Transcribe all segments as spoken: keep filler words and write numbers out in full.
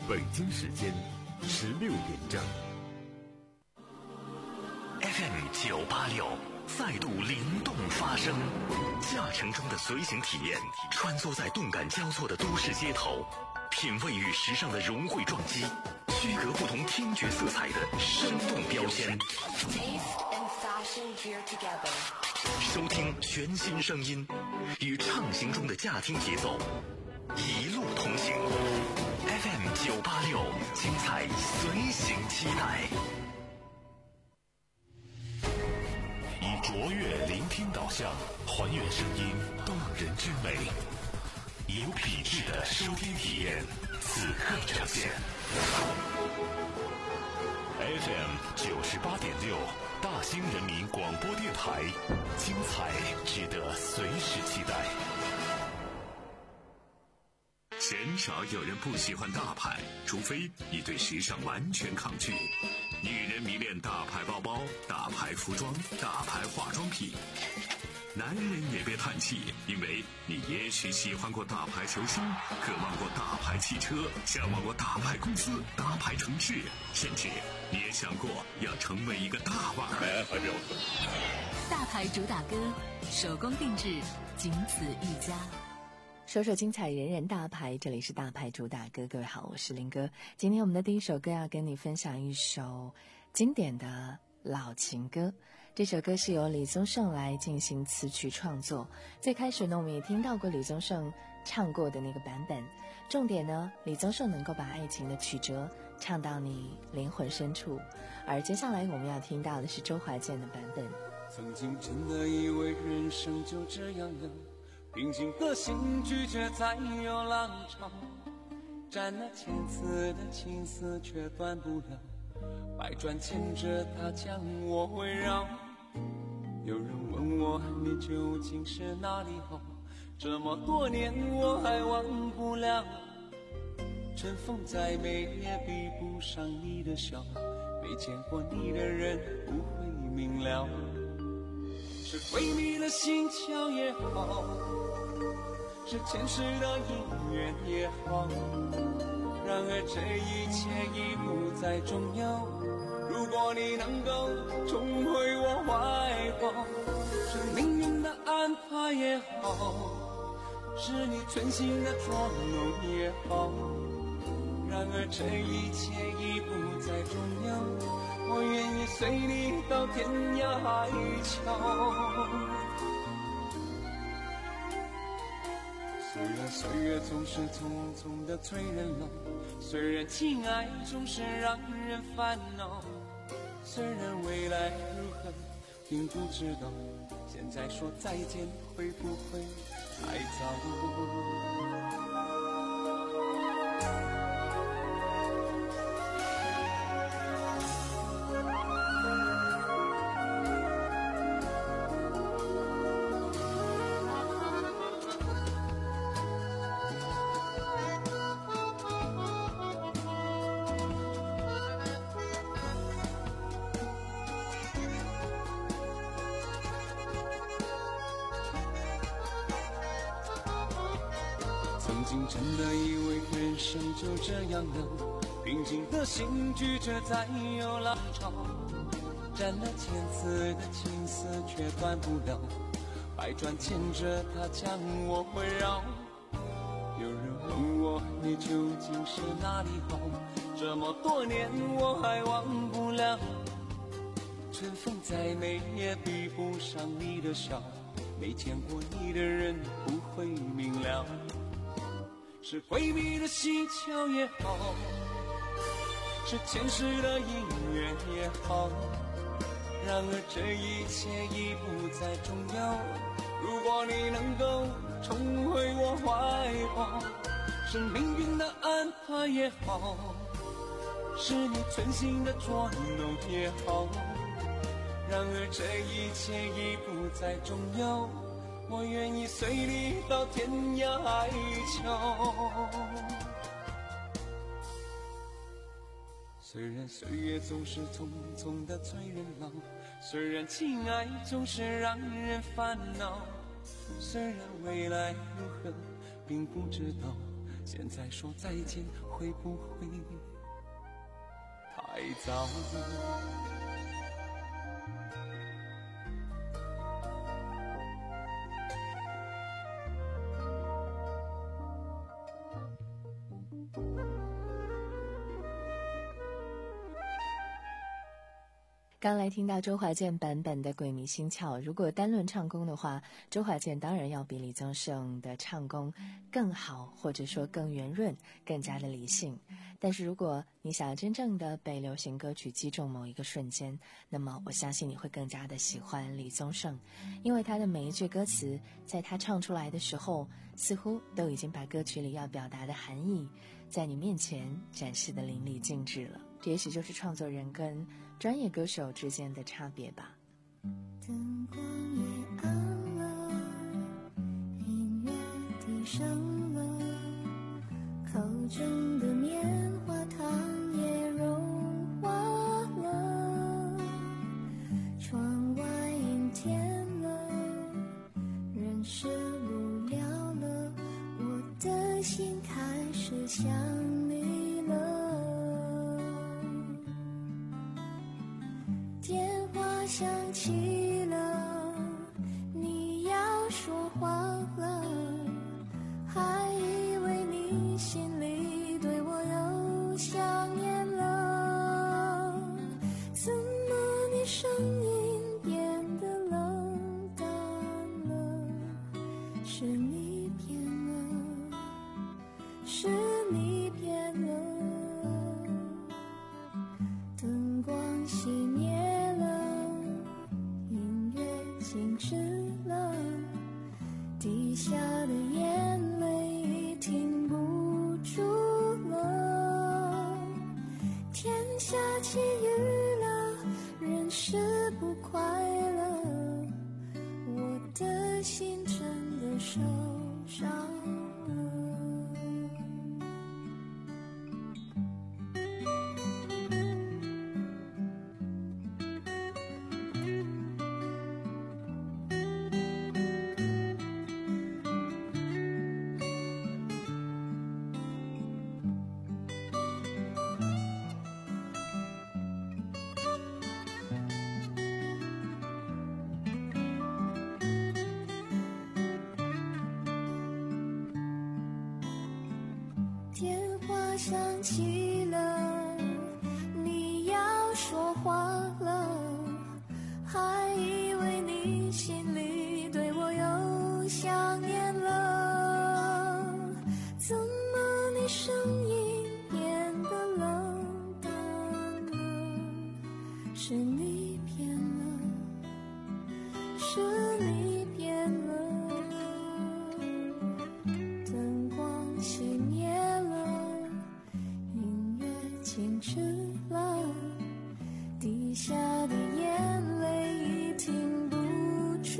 北京时间十六点整。 F M 九八六再度灵动发声，驾乘中的随行体验，穿梭在动感交错的都市街头，品味与时尚的融汇撞击，区隔不同听觉色彩的生动标签。收听全新声音，与畅行中的驾听节奏，一路同行。F M 九八六，精彩随行期待。以卓越聆听导向，还原声音动人之美，有品质的收听体验，此刻呈现。F M 九十八点六，大兴人民广播电台，精彩值得随时期待。 鲜少有人不喜欢大牌，除非你对时尚完全抗拒。女人迷恋大牌包包、大牌服装、大牌化妆品。男人也别叹气，因为你也许喜欢过大牌球星，渴望过大牌汽车，向往过大牌公司、大牌城市，甚至你也想过要成为一个大腕儿。 大牌主打歌，手工定制，仅此一家。 首首精彩，人人大牌，这里是大牌主打歌。各位好，我是林哥。今天我们的第一首歌要跟你分享一首经典的老情歌，这首歌是由李宗盛来进行词曲创作。最开始呢，我们也听到过李宗盛唱过的那个版本，重点呢，李宗盛能够把爱情的曲折唱到你灵魂深处。而接下来我们要听到的是周华健的版本。 曾经真的以为人生就这样了，平静的心拒绝再有浪潮，斩了千次的情丝却断不了，百转千折它将我围绕。有人问我你究竟是哪里好，这么多年我还忘不了。春风再美也比不上你的笑，没见过你的人不会明了。是闺蜜的心窍也好，是前世的姻缘也好，然而这一切已不再重要。如果你能够重回我怀抱，是命运的安排也好，是你存心的捉弄也好，然而这一切已不再重要。我愿意随你到天涯海角。虽然岁月总是匆匆的催人老，虽然情爱总是让人烦恼，虽然未来如何并不知道，现在说再见会不会太早？真的以为人生就这样了，平静的心拒绝再有浪潮，斩了千次的情丝却断不了，百转千折它将我围绕。有人问我你究竟是哪里好，这么多年我还忘不了。春风再美也比不上你的笑，没见过你的人不会明了。是闺蜜的心窍也好，是前世的姻缘也好，然而这一切已不再重要。如果你能够重回我怀抱，是命运的安排也好，是你存心的捉弄也好，然而这一切已不再重要。我愿意随你到天涯海角。虽然岁月总是匆匆的催人老，虽然情爱总是让人烦恼，虽然未来如何并不知道， 现在说再见会不会太早？ 刚来听到周华健版本的《鬼迷心窍》，如果单论唱功的话，周华健当然要比李宗盛的唱功更好，或者说更圆润，更加的理性。但是如果你想要真正的被流行歌曲击中某一个瞬间，那么我相信你会更加的喜欢李宗盛，因为他的每一句歌词在他唱出来的时候，似乎都已经把歌曲里要表达的含义在你面前展示的淋漓尽致了。这也许就是创作人跟专业歌手之间的差别吧。 灯光也暗了，音乐低声了，口中的棉花糖也融化了，窗外阴天了，人是无聊了，我的心开始想你了。电话响起了，你要说话了，还以为你心里对我有想念了，怎么你声音变得冷淡了？是你变了，是你变了，灯光熄灭了，音乐静止了，滴下的眼泪停不住了，天下起雨了，人是不快乐，我的心真的受伤了。电话响起了，你要说话了，还以为你心里对我有想念了，怎么你声音变得冷淡了？是你变了，是你变了，灯光熄灭了，音乐静止了，滴下的眼泪已停不住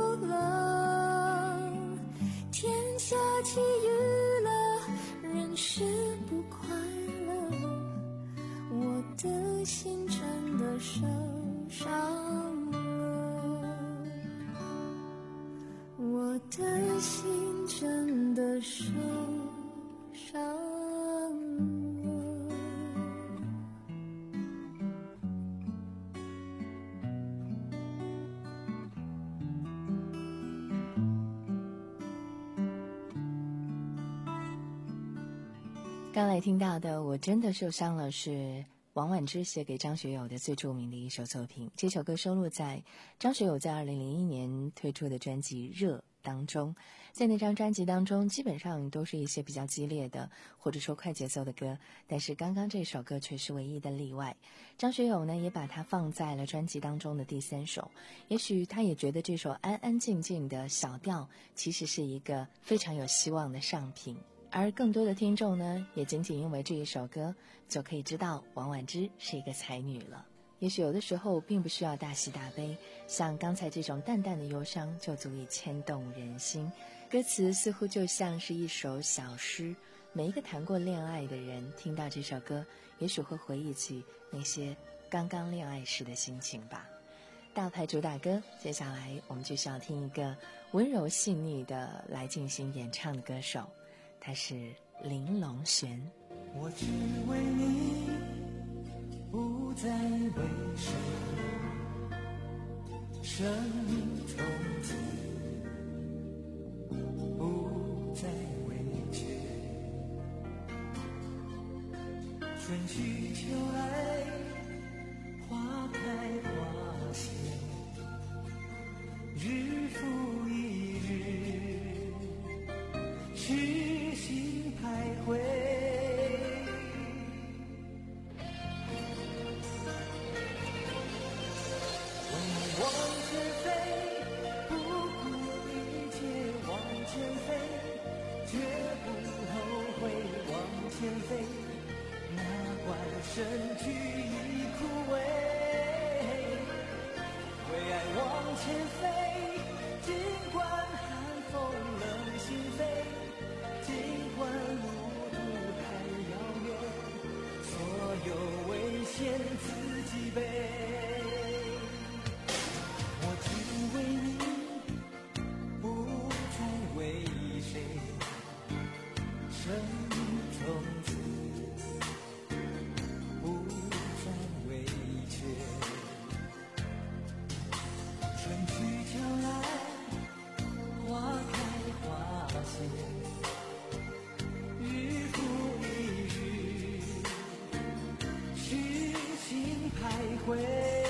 了，天下起雨了，人是不快乐，我的心真的受伤了，我的心真的受伤了。 刚才听到的我真的受伤了，是王婉之写给张学友的最著名的一首作品。这首歌收录在张学友在二零零一年推出的专辑《热》当中。在那张专辑当中，基本上都是一些比较激烈的或者说快节奏的歌，但是刚刚这首歌却是唯一的例外。张学友呢也把它放在了专辑当中的第三首，也许他也觉得这首安安静静的小调其实是一个非常有希望的上品。而更多的听众呢，也仅仅因为这一首歌就可以知道王婉之是一个才女了。也许有的时候并不需要大喜大悲，像刚才这种淡淡的忧伤就足以牵动人心。歌词似乎就像是一首小诗，每一个谈过恋爱的人听到这首歌，也许会回忆起那些刚刚恋爱时的心情吧。大牌主打歌，接下来我们就是要听一个温柔细腻的来进行演唱的歌手。 他是林隆璇。 我只为你，不再为谁，生命从此不再为缺。春去秋来，花开花谢，日复一日，痴心徘徊。往前飞，不顾一切往前飞，绝不后悔往前飞，哪管身躯已枯萎。为爱往前飞，尽管寒风冷心扉，尽管路途还遥远，所有危险自己背。为你，不再为谁，生命从此不再为缺。春去秋来，花开花谢，日复一日，痴心徘徊。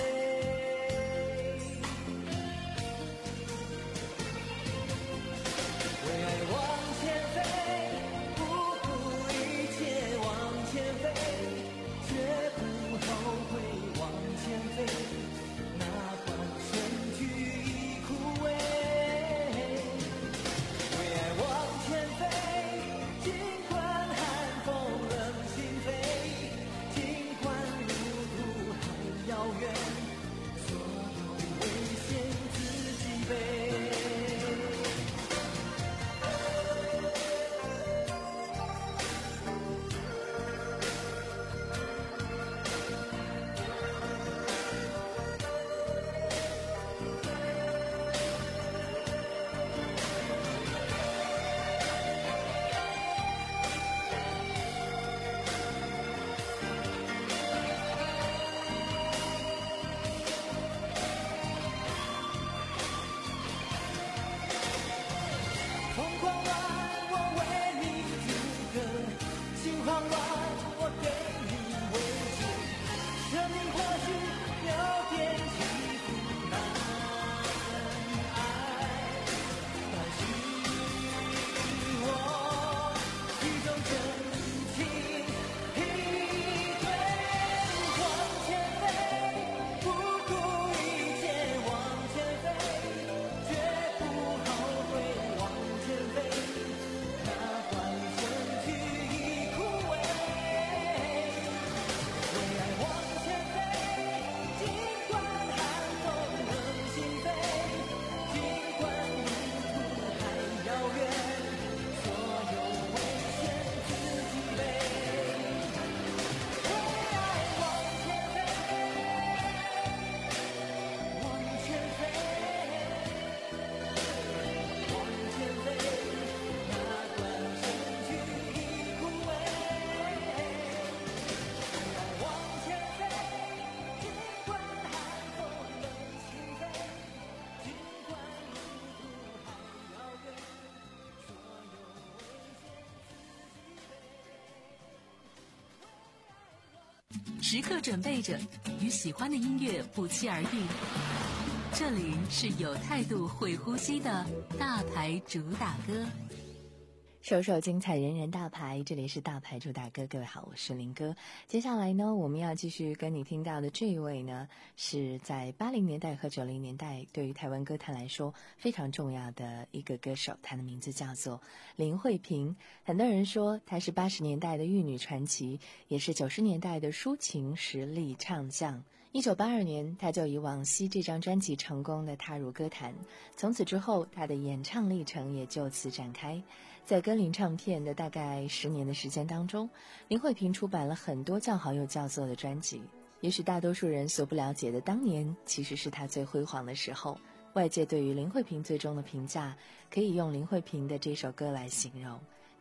时刻准备着与喜欢的音乐不期而遇。这里是有态度会呼吸的大牌主打歌， 首首精彩，人人大牌，这里是大牌主打歌。各位好，我是林哥。接下来呢，我们要继续跟你听到的这一位呢，是在八零年代和九零年代对于台湾歌坛来说非常重要的一个歌手，他的名字叫做林慧萍。很多人说她是八十年代的玉女传奇，也是九十年代的抒情实力唱将。一九八二年，他就以《往昔》这张专辑成功的踏入歌坛，从此之后，他的演唱历程也就此展开。在歌林唱片的大概十年的时间当中，林慧萍出版了很多叫好又叫座的专辑。也许大多数人所不了解的，当年其实是她最辉煌的时候。外界对于林慧萍最终的评价，可以用林慧萍的这首歌来形容：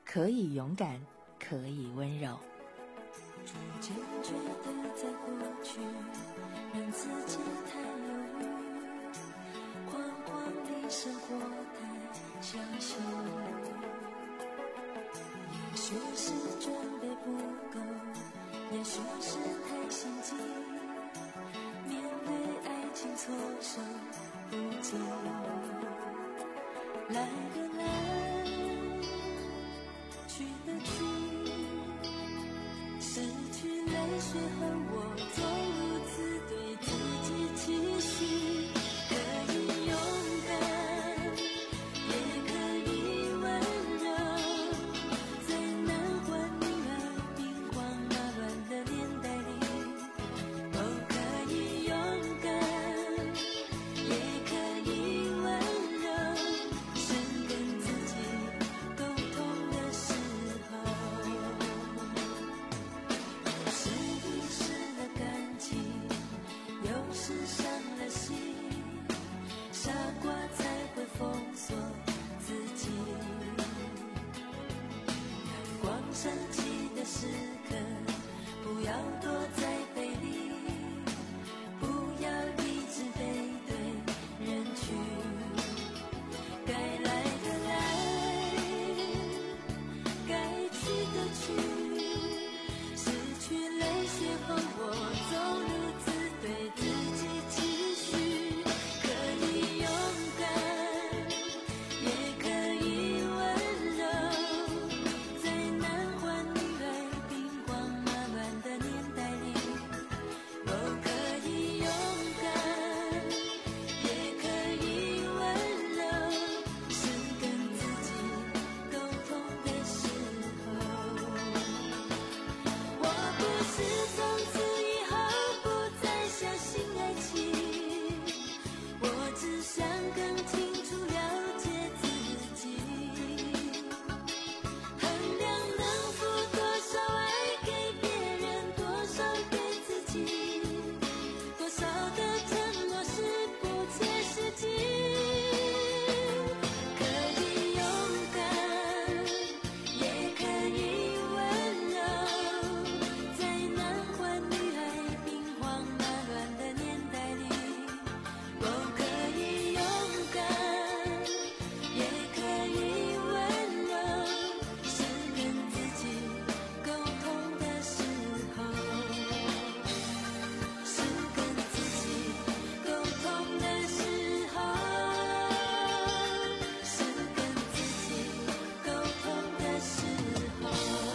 可以勇敢，可以温柔。 逐渐觉得在过去让自己太犹豫，狂狂地生活太相信，也许是准备不够，也许是太心急，面对爱情措手不及，来的来，去的去，失去泪水和我总如此对自己期许，可以勇敢，也可以温柔，在男欢女爱兵荒马乱的年代里，哦，可以勇敢，也可以温柔，生跟自己沟通的时候，是遗失了感情，有时伤了心，傻瓜才会封锁自己，阳光升起的时刻，不要躲在被里，不要一直背对人群，该来的来，该去的去，失去泪水后我总如此对自己期许，可以勇敢，也可以温柔，在男欢女爱兵荒马乱的年代里，哦，可以勇敢，也可以温柔，是跟自己沟通的时候，我不是从此以后不再相信爱情，我只想更清楚了解自己，衡量能付多少爱给别人，多少给自己，多少的承诺是不切实际，可以勇敢，也可以温柔，在男欢女爱兵荒马乱的年代里，哦，可以勇敢，也可以温柔，是跟自己沟通的时候，是跟自己沟通的时候，是跟自己沟通的时候。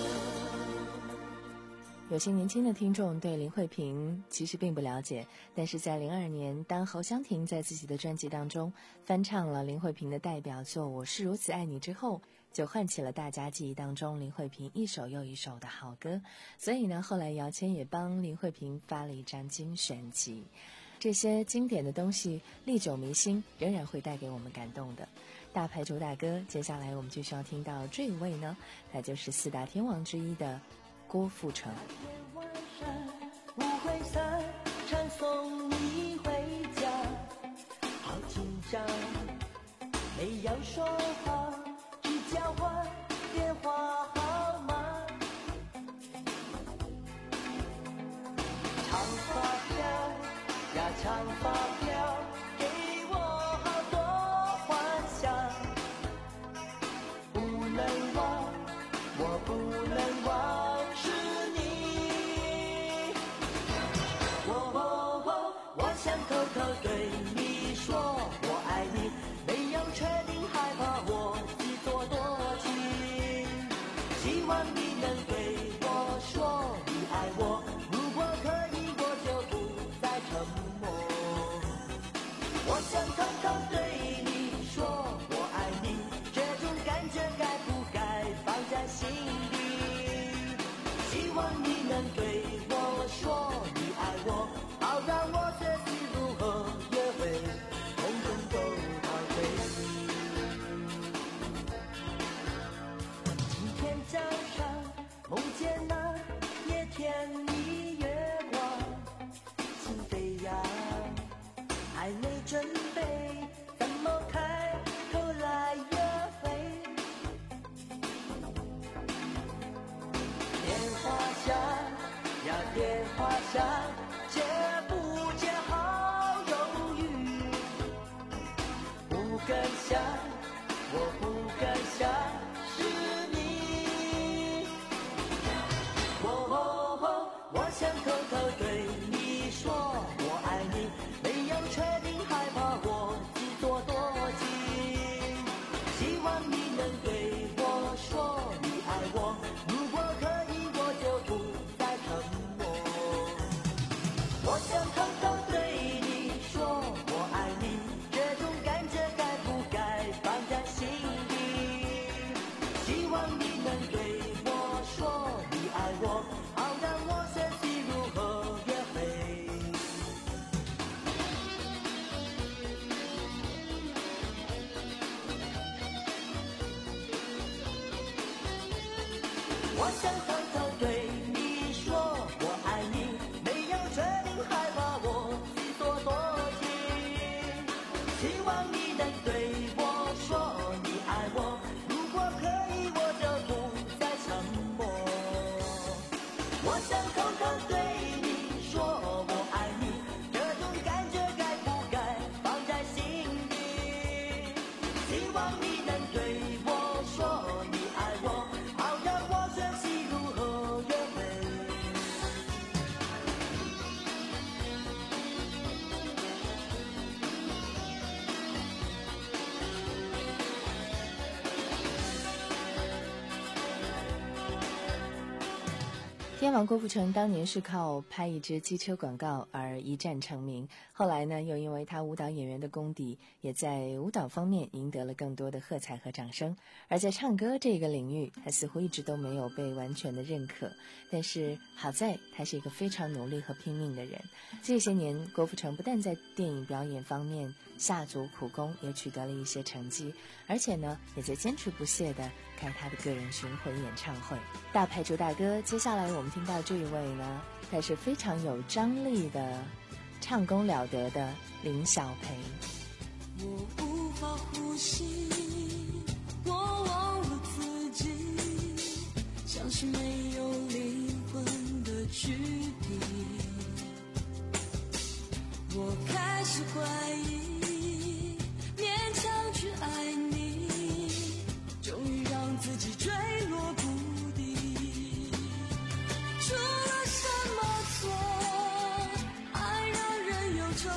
有些年轻的听众对林慧萍其实并不了解，但是在零二年，当侯湘婷在自己的专辑当中翻唱了林慧萍的代表作《我是如此爱你》之后，就唤起了大家记忆当中林慧萍一首又一首的好歌。所以呢，后来姚谦也帮林慧萍发了一张精选集。这些经典的东西历久弥新，仍然会带给我们感动的。大牌主打歌，接下来我们就需要听到这一位呢，那就是四大天王之一的郭富城。 晚上不会散，唱送你回家，好紧张，没有说话，只交换电话号码。长发飘呀长发飘，给我好多幻想，不能忘，我不能忘。想偷偷对你说我爱你，没有确定害怕我自作多情，希望你能对我说你爱我，如果可以我就不再沉默。我想偷偷对你说我爱你，这种感觉该不该放在心里，希望你能对我说你爱我，好让我这次如何约会通通都逃避。今天早上梦见那夜天里月光心飞扬，还没准备怎么开口来约会， 想，却不见好犹豫。不敢想，我不敢想是你。哦哦哦，我想偷偷对你说我爱你，没有确定，害怕我自作多情。希望你能对我说你爱我，如果可以我就不再沉默。我想偷偷对你说我爱你，这种感觉该不该放在心里？希望你能对我说你爱我，好让我学习如何约会。我想偷偷对你说我爱你，没有确定，害怕我自作多情。希望你能对我说你爱我，如果可以我就不再沉默。我想偷偷对你说我爱你，这种感觉该不该放在心里？希望你能对我说你爱我，好让我学习如何约会。 天王郭富城当年是靠拍一支机车广告而一战成名，后来呢，又因为他舞蹈演员的功底，也在舞蹈方面赢得了更多的喝彩和掌声。而在唱歌这个领域，他似乎一直都没有被完全的认可。但是好在他是一个非常努力和拼命的人。这些年，郭富城不但在电影表演方面下足苦功，也取得了一些成绩，而且呢，也在坚持不懈地开他的个人巡回演唱会。大牌主大哥，接下来我们听到这一位呢，他是非常有张力的，唱功了得的林小培。 我无法呼吸，我忘了自己，像是没有灵魂的躯体。我开始怀疑，勉强去爱你，终于让自己坠落谷底。出了什么错，爱让人忧愁，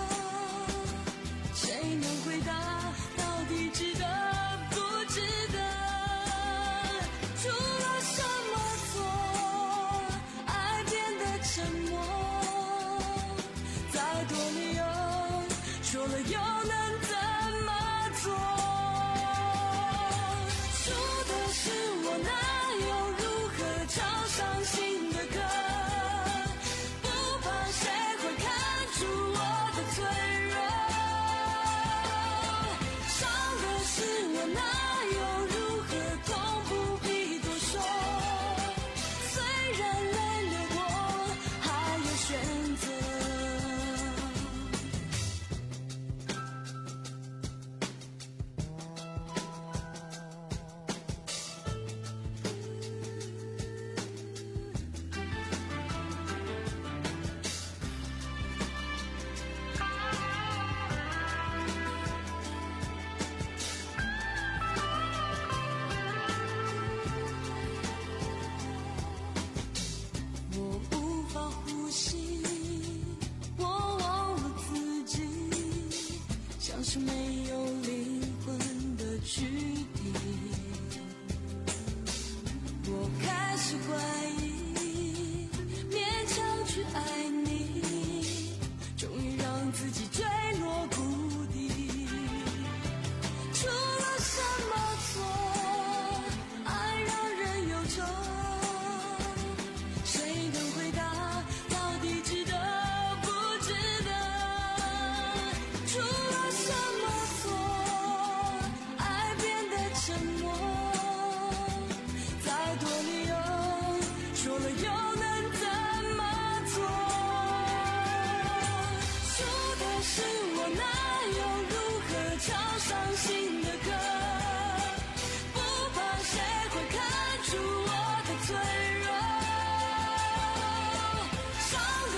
谁能回答到底值得不值得？出了什么错，爱变得沉默，再多理由说了又能怎么做？输的是我，哪有如何唱伤心的歌？不怕谁会看出我的脆弱，伤的是我，哪有如何痛不必多说？虽然泪流过，还有选择。我无法呼吸，我忘了自己，像是没有灵魂的躯体。我开始怀疑，勉强去爱你，终于让自己坠落谷底。出了什么错，爱让人忧愁，谁能回答到底值得不值得？出了什么错，爱变得沉默，再多理由说了又能怎么做？输的是我，哪有如何唱伤心的歌？不怕谁会看出我的脆弱，伤的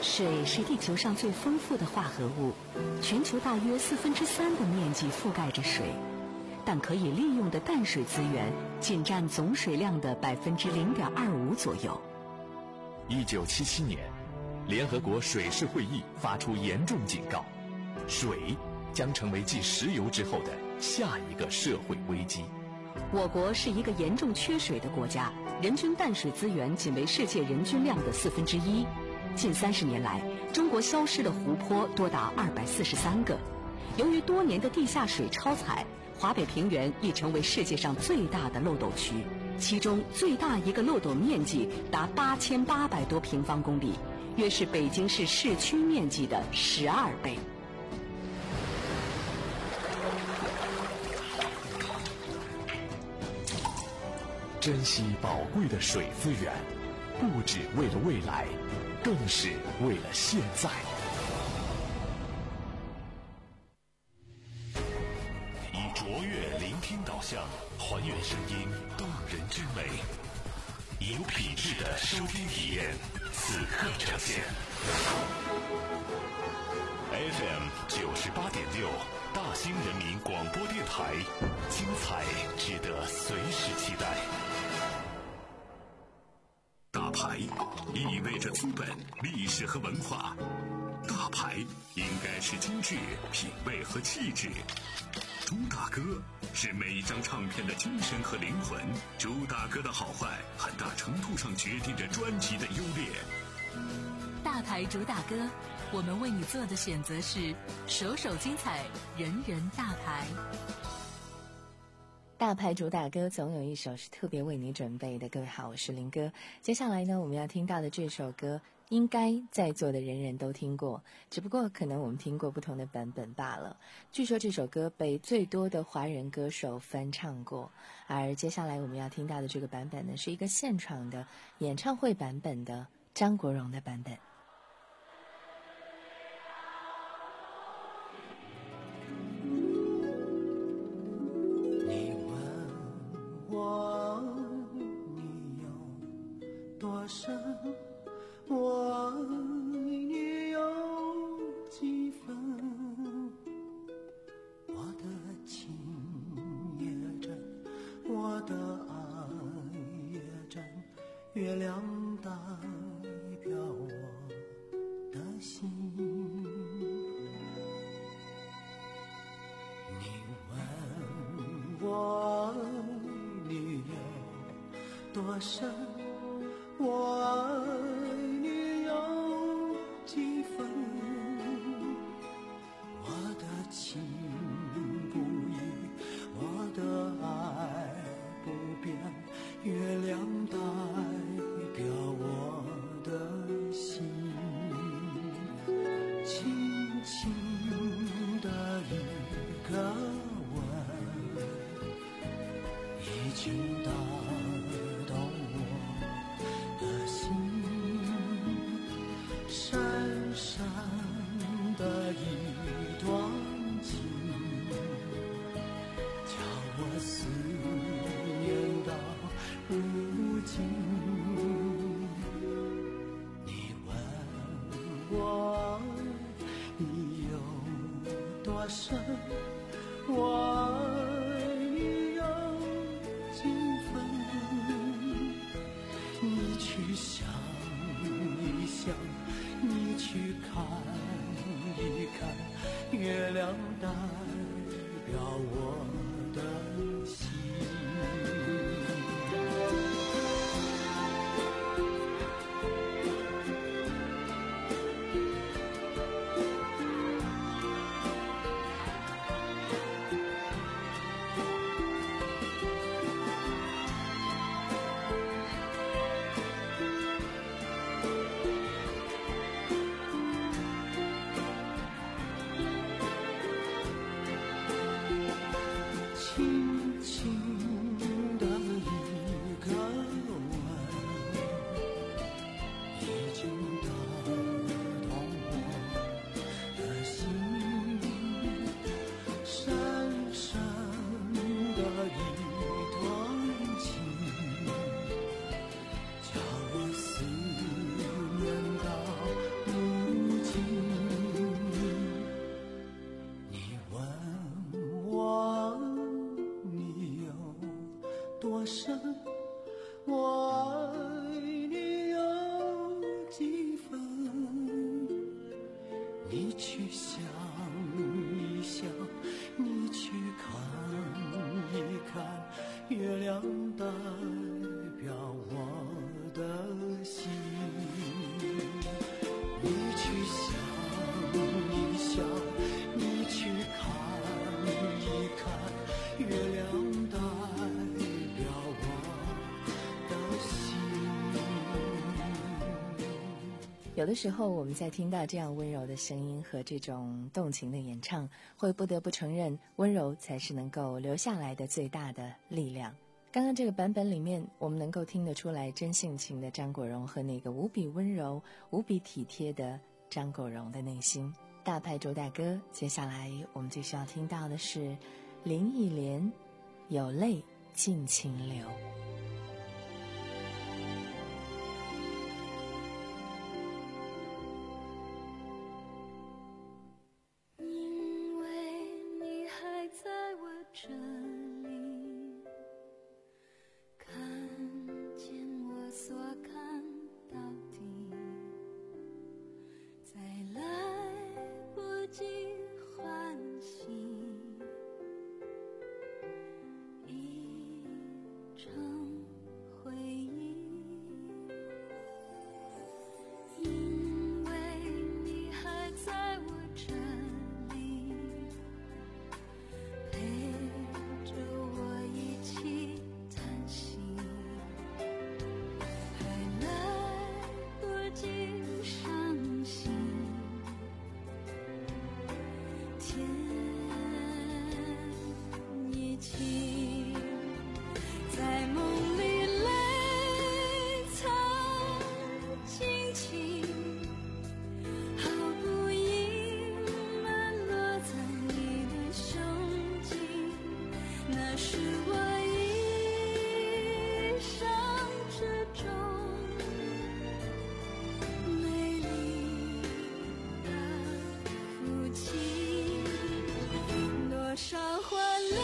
水是地球上最丰富的化合物，全球大约四分之三的面积覆盖着水，但可以利用的淡水资源仅占总水量的百分之零点二五左右。 一九七七年，联合国水事会议发出严重警告，水将成为继石油之后的下一个社会危机。 我国是一个严重缺水的国家，人均淡水资源仅为世界人均量的四分之一。近三十年来，中国消失的湖泊多达二百四十三个。由于多年的地下水超采，华北平原已成为世界上最大的漏斗区，其中最大一个漏斗面积达八千八百多平方公里，约是北京市市区面积的十二倍。 珍惜宝贵的水资源，不只为了未来，更是为了现在。 以卓越聆听导向，还原声音动人之美，以有品质的收听体验，此刻呈现。F M 九十八点六，大兴人民广播电台，精彩值得随时期待。 大牌意味着资本、历史和文化，大牌应该是精致、品味和气质。朱大哥是每一张唱片的精神和灵魂，朱大哥的好坏很大程度上决定着专辑的优劣。 大牌主打歌，我们为你做的选择是首首精彩，人人大牌。 大牌主打歌总有一首是特别为你准备的。各位好，我是林哥。接下来呢，我们要听到的这首歌应该在座的人人都听过，只不过可能我们听过不同的版本罢了。据说这首歌被最多的华人歌手翻唱过，而接下来我们要听到的这个版本呢，是一个现场的演唱会版本的张国荣的版本。 我你有多深，我爱你有几分，我的情也真，我的爱也真，月亮代表我的心。你问我你有多深，我爱你有几分，我的情不移，我的爱不变，月亮代表我的心，轻轻的一个吻，已经打动我的心，闪闪的一段情，叫我思念到如今。你问我你有多深，我爱你有几分，你去想一想，你去看一看，月亮代表我的心。轻轻去想一想，你去看一看，月亮代表我的心。你去想一想，你去看一看，月亮代表我的心。 有的时候我们在听到这样温柔的声音和这种动情的演唱，会不得不承认，温柔才是能够留下来的最大的力量。刚刚这个版本里面，我们能够听得出来真性情的张国荣和那个无比温柔无比体贴的张国荣的内心。大牌主打歌，接下来我们就需要听到的是林忆莲，有泪尽情流。 因为你还在我这里，看见我所看到的，再来不及唤醒一场回忆。因为你还在我这里，陪着我一起叹息，还来不及伤心，天已晴，在梦里泪藏轻轻，毫不隐瞒落在你的胸襟，那是我一生之中美丽的父亲，多少欢乐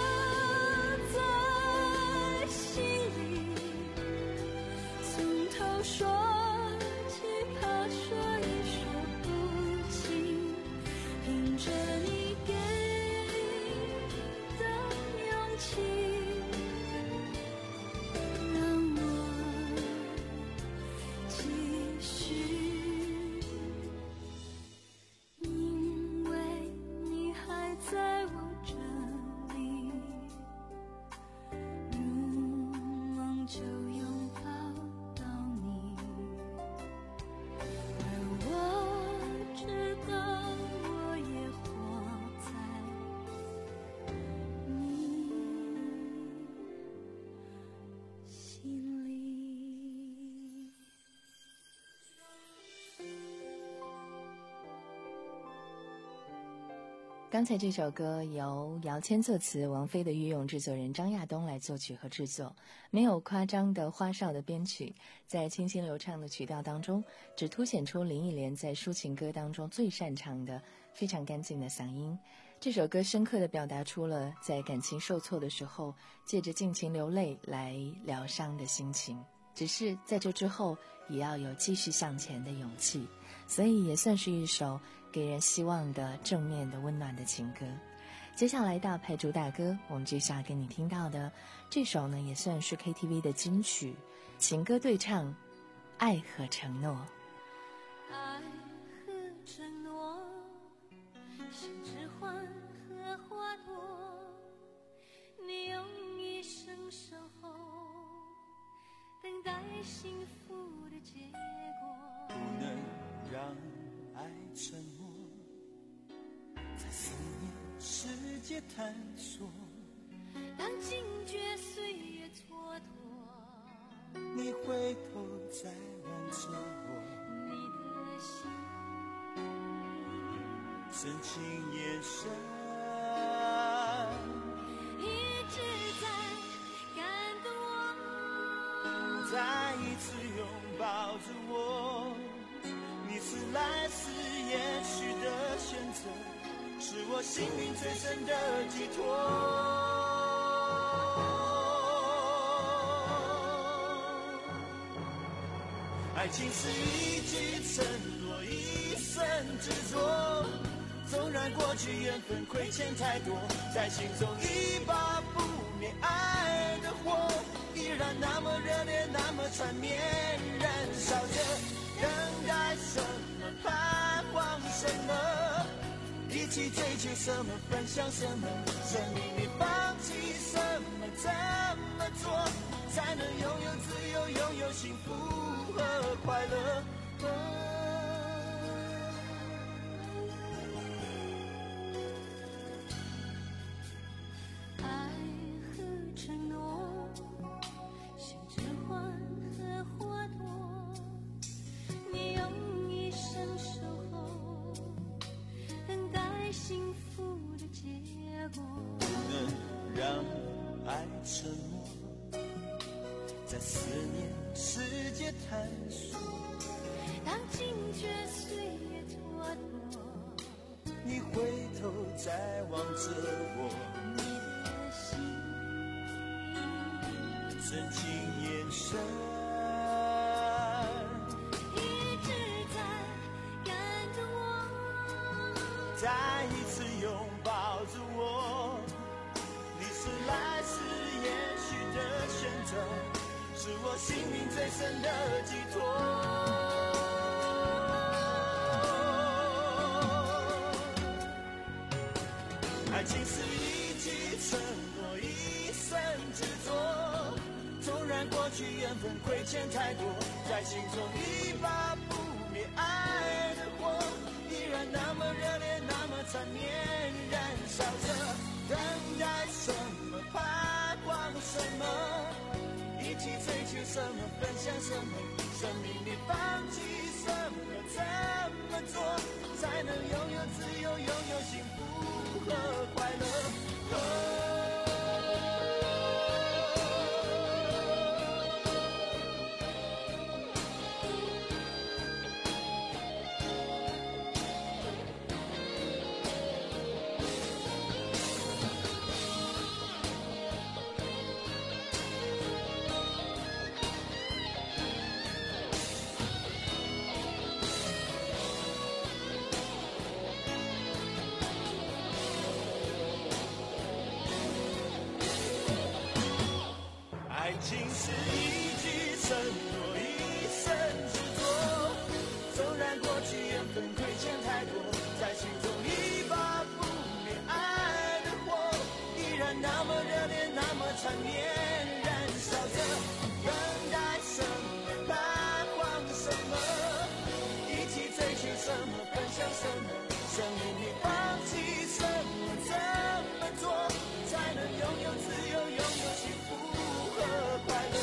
在心里，从头说起，怕说也说不清，凭着你给的勇气，让我继续。因为你还在我这里，入梦就拥抱到你，而我知道我也活在你心里。 刚才这首歌由姚谦作词，王菲的御用制作人张亚东来作曲和制作，没有夸张的花哨的编曲，在清新流畅的曲调当中，只凸显出林忆莲在抒情歌当中最擅长的非常干净的嗓音。这首歌深刻地表达出了在感情受挫的时候，借着尽情流泪来疗伤的心情，只是在这之后也要有继续向前的勇气，所以也算是一首给人希望的正面的温暖的情歌。接下来大牌主打歌，我们接下来跟你听到的这首呢，也算是 K T V 的金曲，情歌对唱《爱和承诺》。 爱和承诺，像指环和花朵，你用一生守候，等待幸福的结果。 不能让爱沉默，在思念世界探索， 当惊觉岁月蹉跎， 你回头再挽着我， 你的心深情眼神一直在感动我， 再一次拥抱着我，你是来自也许的选择，是我心灵最深的寄托。爱情是一句承诺，一生执着， 然过去缘分亏欠太多，在心中一把不灭爱的火，依然那么热烈，那么缠绵，燃烧着，等待什么，盼望什么，一起追求什么，分享什么，生命里放弃什么，怎么做才能拥有自由，拥有幸福和快乐。 爱和承诺，像指环和花朵，你用一生守候，等待幸福的结果。 不能让爱沉默，在思念世界探索。 当惊觉岁月蹉跎， 你回头再望着我， 你的心深情眼神一直在感动我， 再一次拥抱着我。你是来世延续的选择，是我心灵最深的寄托。爱情是一句承诺，一生执着，纵然过去缘分亏欠太多，在心中一把不灭爱的火，依然那么热烈，那么缠绵，燃烧着，等待什么，盼望什么，一起追求什么，分享什么，生命里放弃什么，怎么做才能拥有自由，拥有幸福和快乐。爱情是一句承诺，一生执着，纵然过去缘分亏欠太多，在心中一把不灭爱的火，依然那么热烈，那么缠绵，燃烧着，等待什么，盼望什么，一起追求什么，分享什么，生命里放弃什么，怎么做才能拥有自由，拥有幸福和快乐。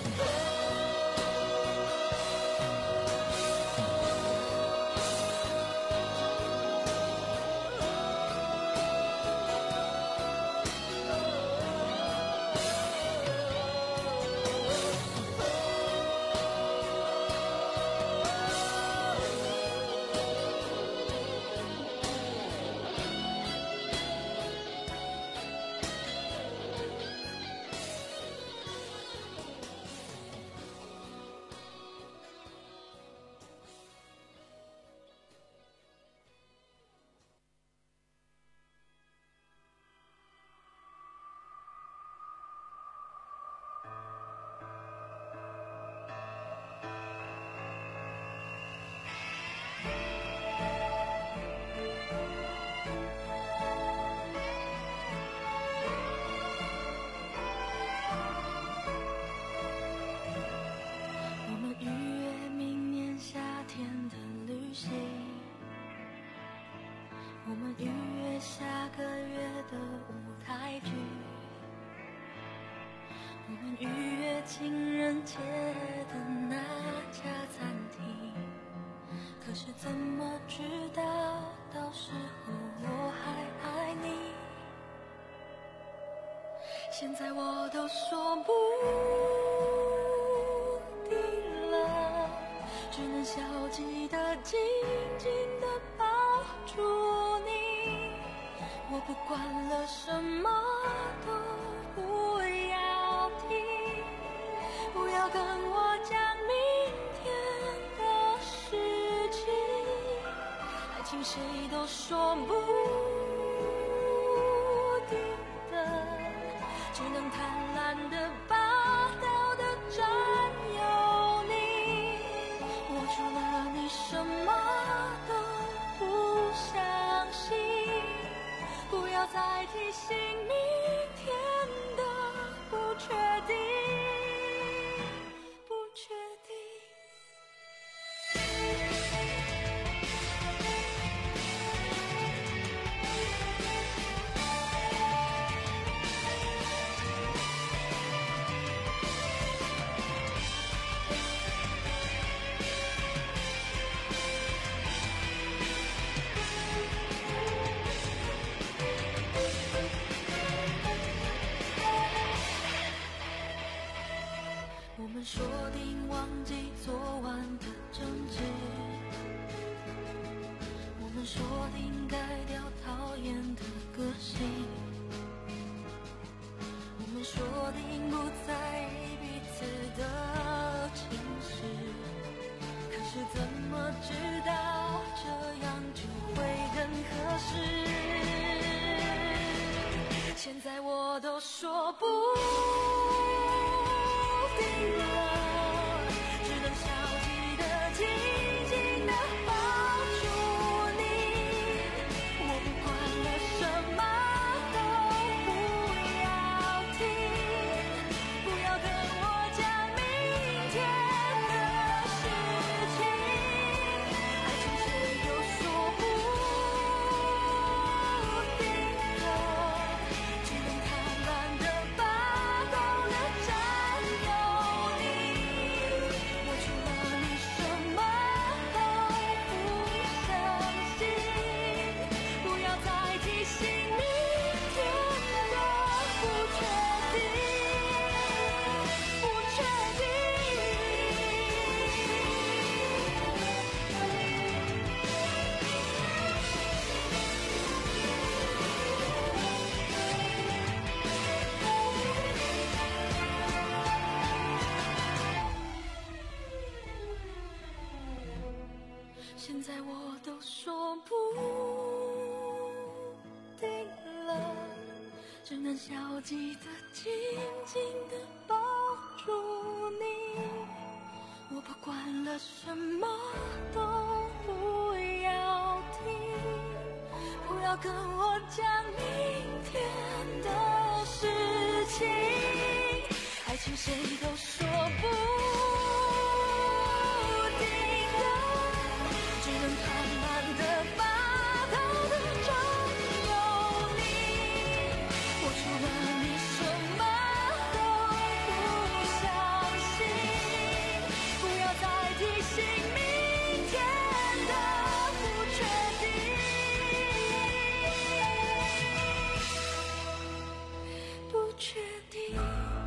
情人节的那家餐厅，可是怎么知道到时候我还爱你？现在我都说不定了，只能消极的紧紧的抱住你。我不管了，什么都不要听，不要跟我讲明天的事情。爱情谁都说不定的，只能贪婪的霸道的占有你。我除了你什么都不相信，不要再提醒明天的不确定，不确定。我们说定忘记昨晚的争执，我们说定改掉讨厌的个性，我们说定不在意彼此的情绪，可是怎么知道这样就会更合适？现在我都说不定了，只能消极的静静的抱住你。我不管了什么都不要听，不要跟我讲明天的事情。爱情谁又说不定了，只能贪婪的霸道的占有你。我除了你什么都不相信，不要再提醒明天的不确定，不确定。现在我都说不定了，只能消极的静静的抱住你。我不管了什么都不要听，不要跟我讲明天的事情。爱情谁都说不定的，只能贪婪的霸道的占有你。我除了你什么都不相信，不要再提醒明天的不确定，不确定。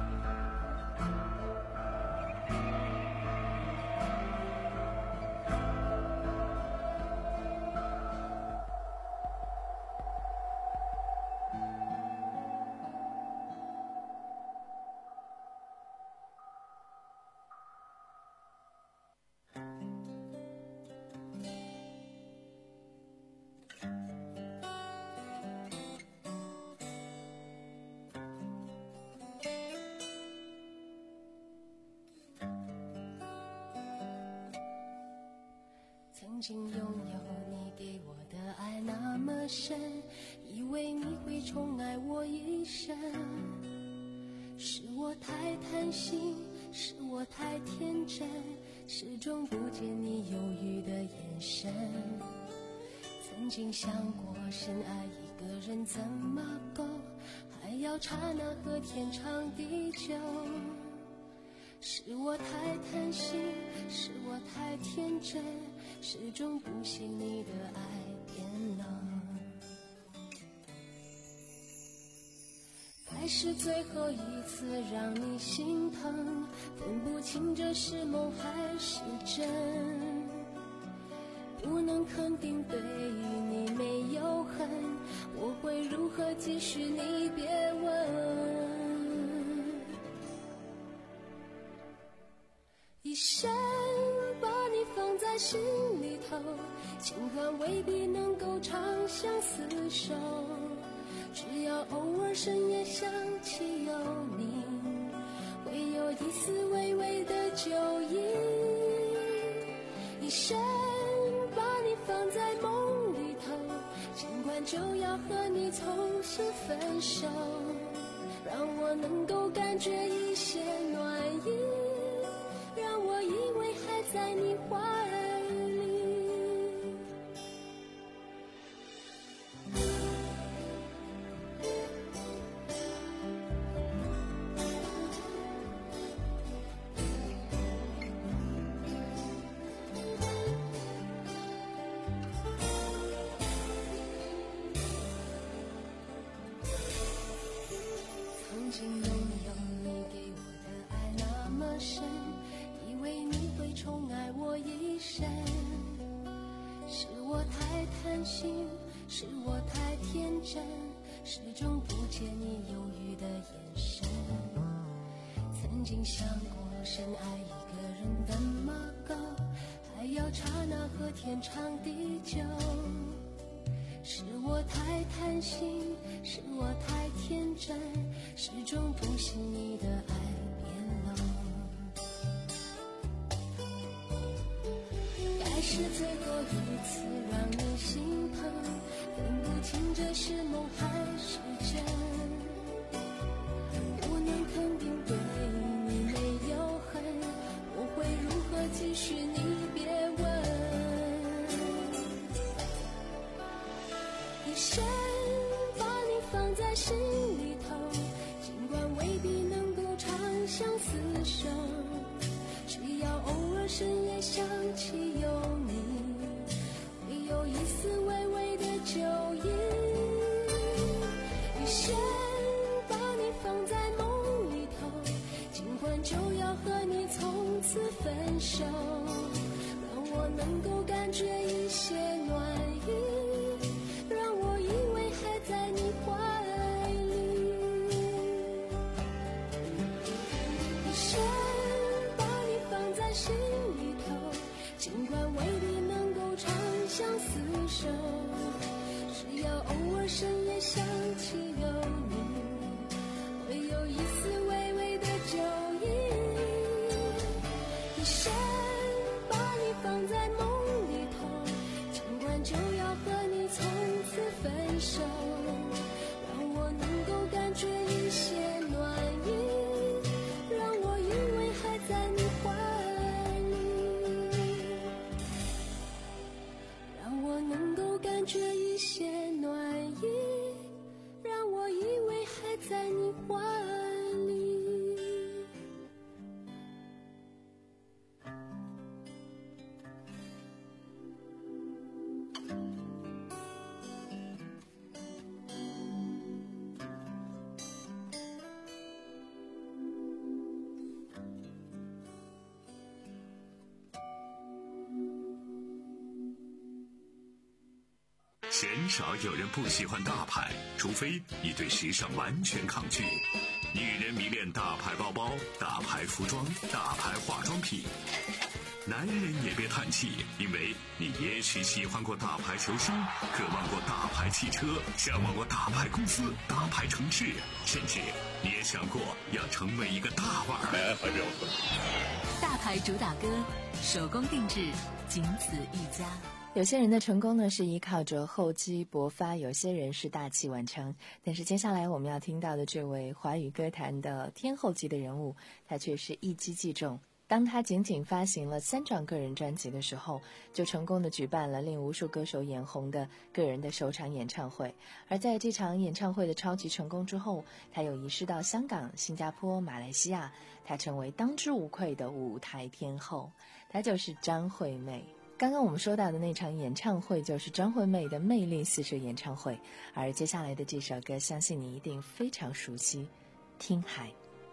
曾经拥有你给我的爱那么深，以为你会宠爱我一生。是我太贪心，是我太天真，始终不见你犹豫的眼神。曾经想过深爱一个人怎么够，还要刹那和天长地久。是我太贪心，是我太天真，始终不信你的爱变冷。爱是最后一次让你心疼，分不清这是梦还是真。不能肯定对于你没有恨，我会如何继续你别问。一生把你放在心里头，情感未必能够长相厮守，只要偶尔深夜想起有你，会有一丝微微的酒意，一生把你放在梦里头，尽管就要和你从此分手，让我能够感觉一些暖意，让我以为还在你怀里。曾经拥有你给我的爱那么深，以为你会宠爱我一生，是我太贪心，是我太天真，始终不见你犹豫的眼神。曾经想过深爱一个人那么够，还要刹那和天长地久，是我太贪心，是我太天真，始终不信你的爱变老。该是最后一次让你心疼，分不清这是梦还是真，不能肯定对你没有恨，我会如何继续你别问，一生把你放在心里头，尽管未必能够长相厮守，只要偶尔深夜想起有你，会有一丝微微的酒意，一生把你放在梦里头，尽管就要和你从此分手，让我能够感觉一些暖意，让我以为还在你怀里，一生把你放在心里头，尽管未必能够长相厮守，只要偶尔深夜想起有你，会有一丝微微的酒意，一生把你放在梦里头，尽管就要和你从此分手，让我能够感觉一些暖意，让我以为还在你怀里，让我能够感觉一些暖意，让我以为还在你怀里。 鲜少有人不喜欢大牌，除非你对时尚完全抗拒。女人迷恋大牌包包、大牌服装、大牌化妆品。男人也别叹气，因为你也许喜欢过大牌球星，渴望过大牌汽车，向往过大牌公司、大牌城市，甚至你也想过要成为一个大腕儿。 大牌主打歌，手工定制，仅此一家。 有些人的成功呢是依靠着厚积薄发，有些人是大器晚成。但是接下来我们要听到的这位华语歌坛的天后级的人物，他却是一击即中。当他仅仅发行了三张个人专辑的时候，就成功的举办了令无数歌手眼红的个人的首场演唱会。而在这场演唱会的超级成功之后，他又移师到香港、新加坡、马来西亚，他成为当之无愧的舞台天后，她就是张惠妹。刚刚我们说到的那场演唱会就是张惠妹的魅力四射演唱会，而接下来的这首歌相信你一定非常熟悉，《听海》。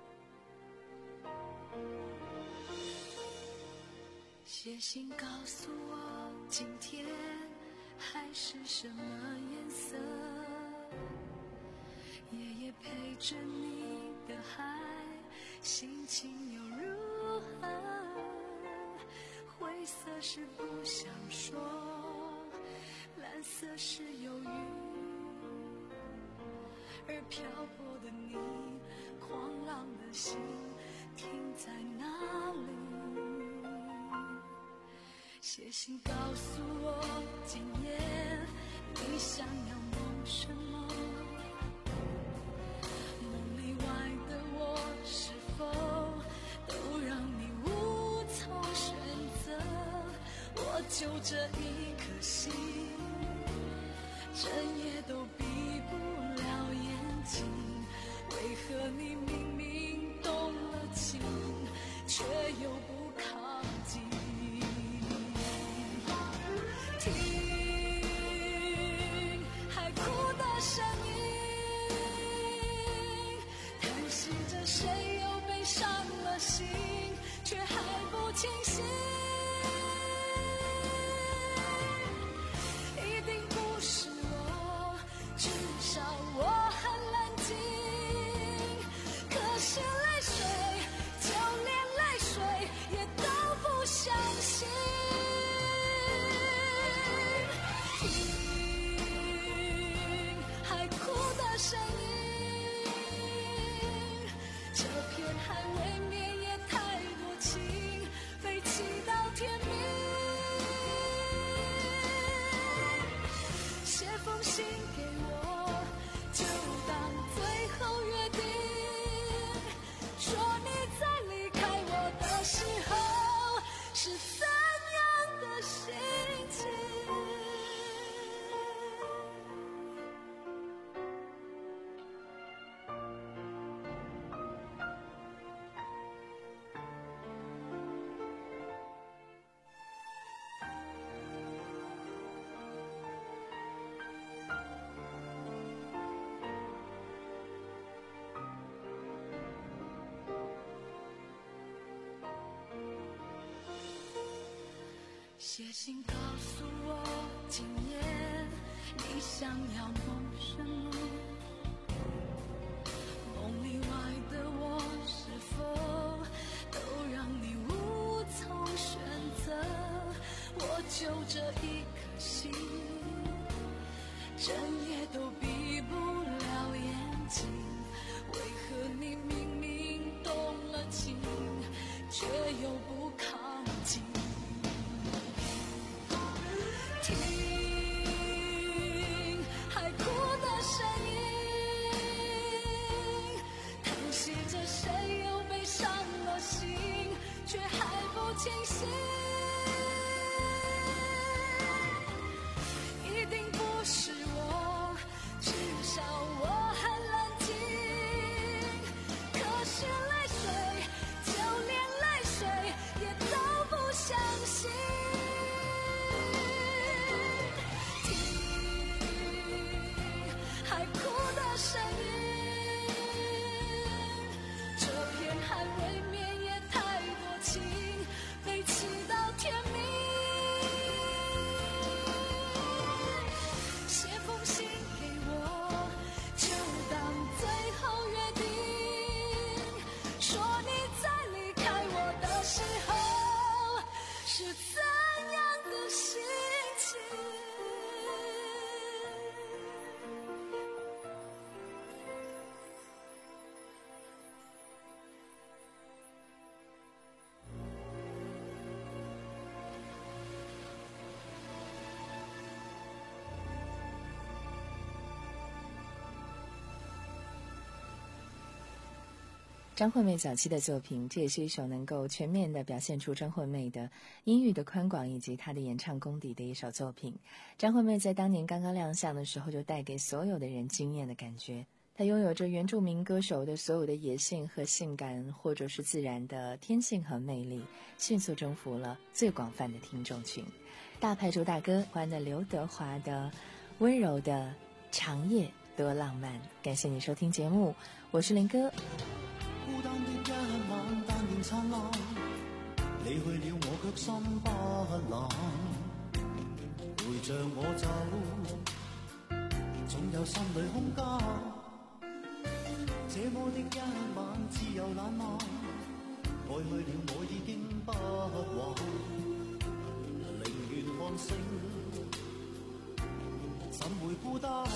写信告诉我今天海是什么颜色，夜夜陪着你的海，心情又如何？ 灰色是不想说，蓝色是忧郁，而漂泊的你，狂浪的心停在哪里？写信告诉我，今夜你想要梦什么？梦里外的我，是否都让你无从选择？我就这一颗心，整夜都闭不了眼睛。为何你明明动了情，却又不靠近？听海哭的声音，叹息着谁又被伤了心，却还不清醒。一定不是我，至少我很冷静。可是泪水，就连泪水也都不相信。声音，这片海未免也太多情，飞起到天明。写封信给我，就当最后约定，说你在离开我的时候是怎样的心情。写信告诉我，今夜你想要梦什么？梦里外的我，是否都让你无从选择？我就这一颗心，整夜都闭不了眼睛。为何你明明动了情，却又不靠近？听海哭的声音，叹息着谁又被伤了心，却还不清醒。一定不是我，至少我很冷静。可是泪水，就连泪水也都不相信。声音，这片海未免也太多情，飞起到天明。写封信给我，就当最后约定，说你在离开我的时候是怎样的心情。 张惠妹早期的作品，这也是一首能够全面地表现出张惠妹的音域的宽广以及她的演唱功底的一首作品。张惠妹在当年刚刚亮相的时候，就带给所有的人惊艳的感觉。她拥有着原住民歌手的所有的野性和性感，或者是自然的天性和魅力，迅速征服了最广泛的听众群。大牌主打歌欢的刘德华的温柔的长夜多浪漫。感谢你收听节目，我是林哥。 孤單的一晚，但願燦爛。你去了，我卻心不冷。陪着我走，總有心裏空間。這麼的一晚，自由懶漫。愛去了，我已經不惑。 看星，怎會孤單？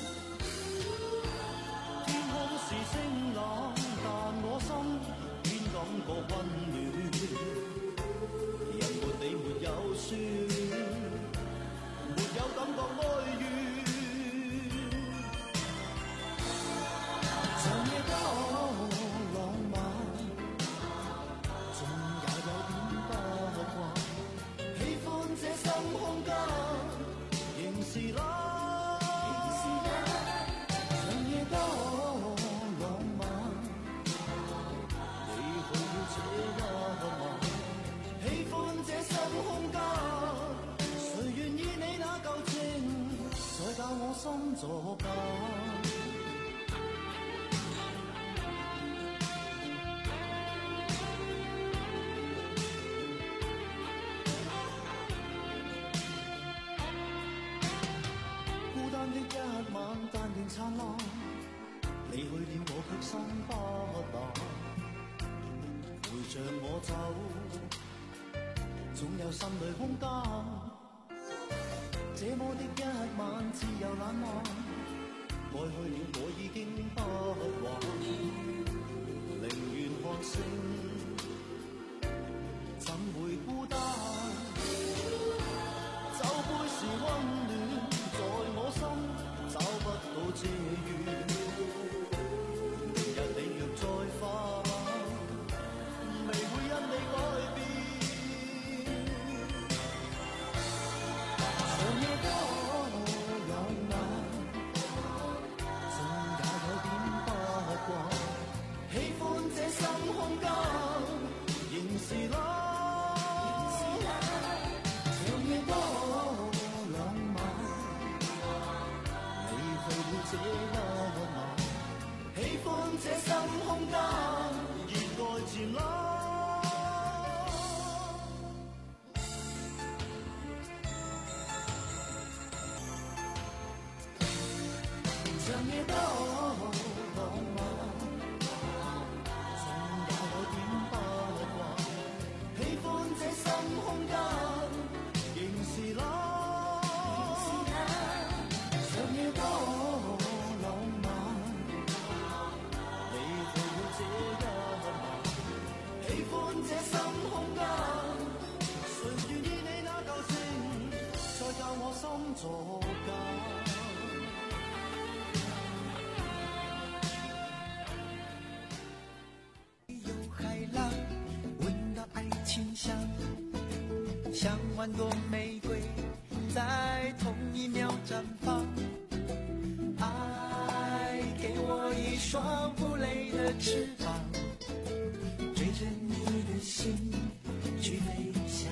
天空是清冷，但我心偏感覺溫暖。人沒你沒有酸，沒有感覺哀怨。長夜多浪漫，總也有點不慣。喜歡這深空間，仍是冷。長夜多浪漫，你去了這一晚。喜歡這深空間，誰願意你那舊情，再教我心作假。一晚但願燦爛，你去了我卻心不冷。陪着我走，總有心裏空間。這麼的一晚自由懶漫，愛去了我已經不還。寧願看星，怎會孤單？酒杯是溫暖在我心。找不到遮掩，明日你若再返，未會因你改變。長夜多浪漫，總也有點不慣。喜歡這深空間，仍是冷。長夜多浪漫。這一晚，喜歡這深空間，熱愛漸冷。長夜多浪漫，總也有點不慣。喜歡這深空間，仍是冷。長夜多。這深空間，誰願意你那舊情，再教我心作假。 有海浪，闻到愛情香，像萬朵玫瑰在同一秒綻放。愛給我一雙不累的翅膀，追着你的心去飛翔，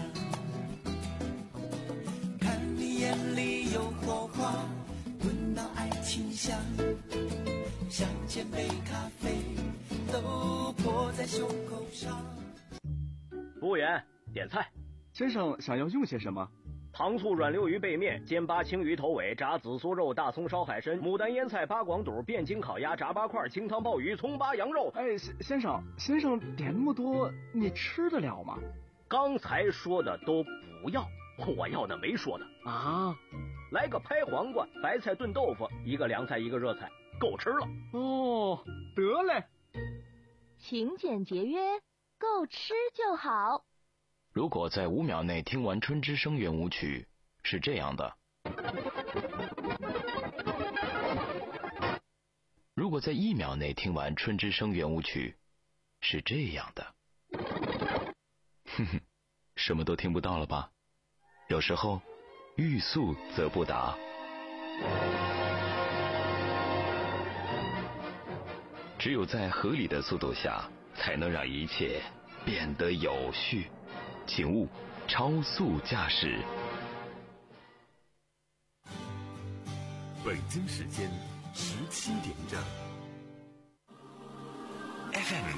看你眼裡有火花，聞到愛情香，像千杯咖啡都潑在胸口上。 服務員，點菜。 先生想要用些什麼？ 糖醋軟溜魚背面、煎巴青魚頭尾、炸紫蘇肉、大蔥燒海參、牡丹醃菜、八廣肚、汴京烤鴨、炸八塊、清湯鮑魚、蔥巴羊肉。 哎，先生，先生點那麼多，你吃得了嗎？ 剛才說的都不要，我要的沒說的啊。 來個拍黃瓜、白菜燉豆腐，一個涼菜一個熱菜，夠吃了。 哦，得嘞。 勤儉節約，夠吃就好。 如果在五秒內聽完春之聲圓舞曲，是這樣的；如果在一秒內聽完春之聲圓舞曲，是這樣的。哼哼，什麼都聽不到了吧？有時候，欲速則不達。只有在合理的速度下，才能讓一切變得有序。請勿超速駕駛。 北京時間十七點整。F M